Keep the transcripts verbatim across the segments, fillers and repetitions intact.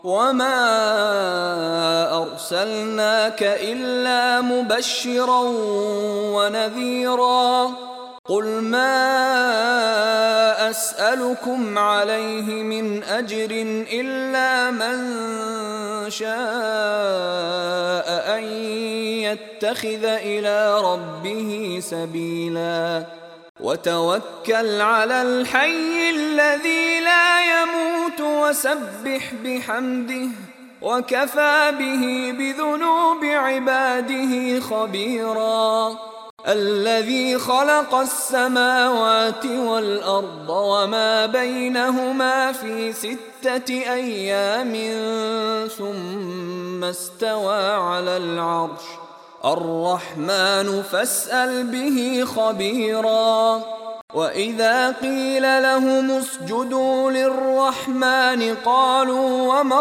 وما أرسلناك إلا مبشرا ونذيرا قل ما أسألكم عليه من أجر إلا من شاء أن يتخذ إلى ربه سبيلا وتوكل على الحي الذي لا يموت وسبح بحمده وكفى به بذنوب عباده خبيرا الذي خلق السماوات والأرض وما بينهما في ستة أيام ثم استوى على العرش الرحمن فاسأل به خبيرا وإذا قيل لهم اسجدوا للرحمن قالوا وما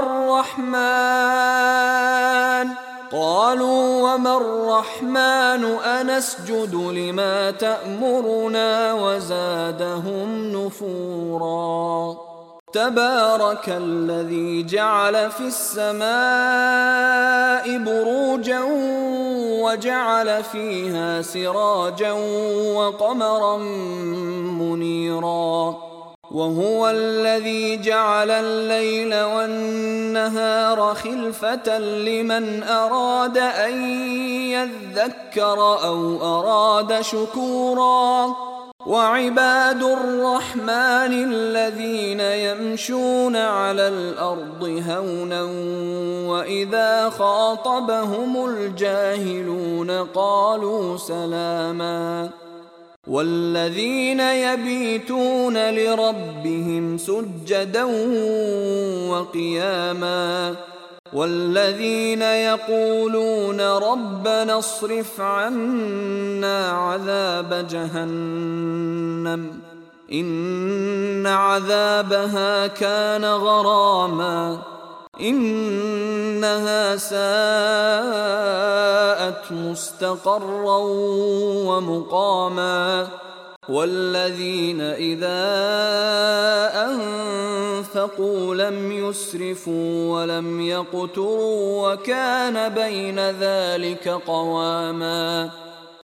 الرحمن قالوا وما الرحمن أنسجد لما تأمرنا وزادهم نفورا تبارك الذي جعل في السماء بروجا وجعل فيها سراجا وقمرا منيرا وهو الذي جعل الليل والنهار خلفة لمن أراد أن يذكر أو أراد شكورا وعباد الرحمن الذين يمشون على الأرض هونا وإذا خاطبهم الجاهلون قالوا سلاما والذين يبيتون لربهم سجدا وقياما والذين يقولون ربنا اصرف عنا عذاب جهنم إن عذابها كان غراما إنها ساءت مستقرا ومقاما والذين إذا أنفقوا لم يسرفوا ولم يقتروا وكان بين ذلك قواما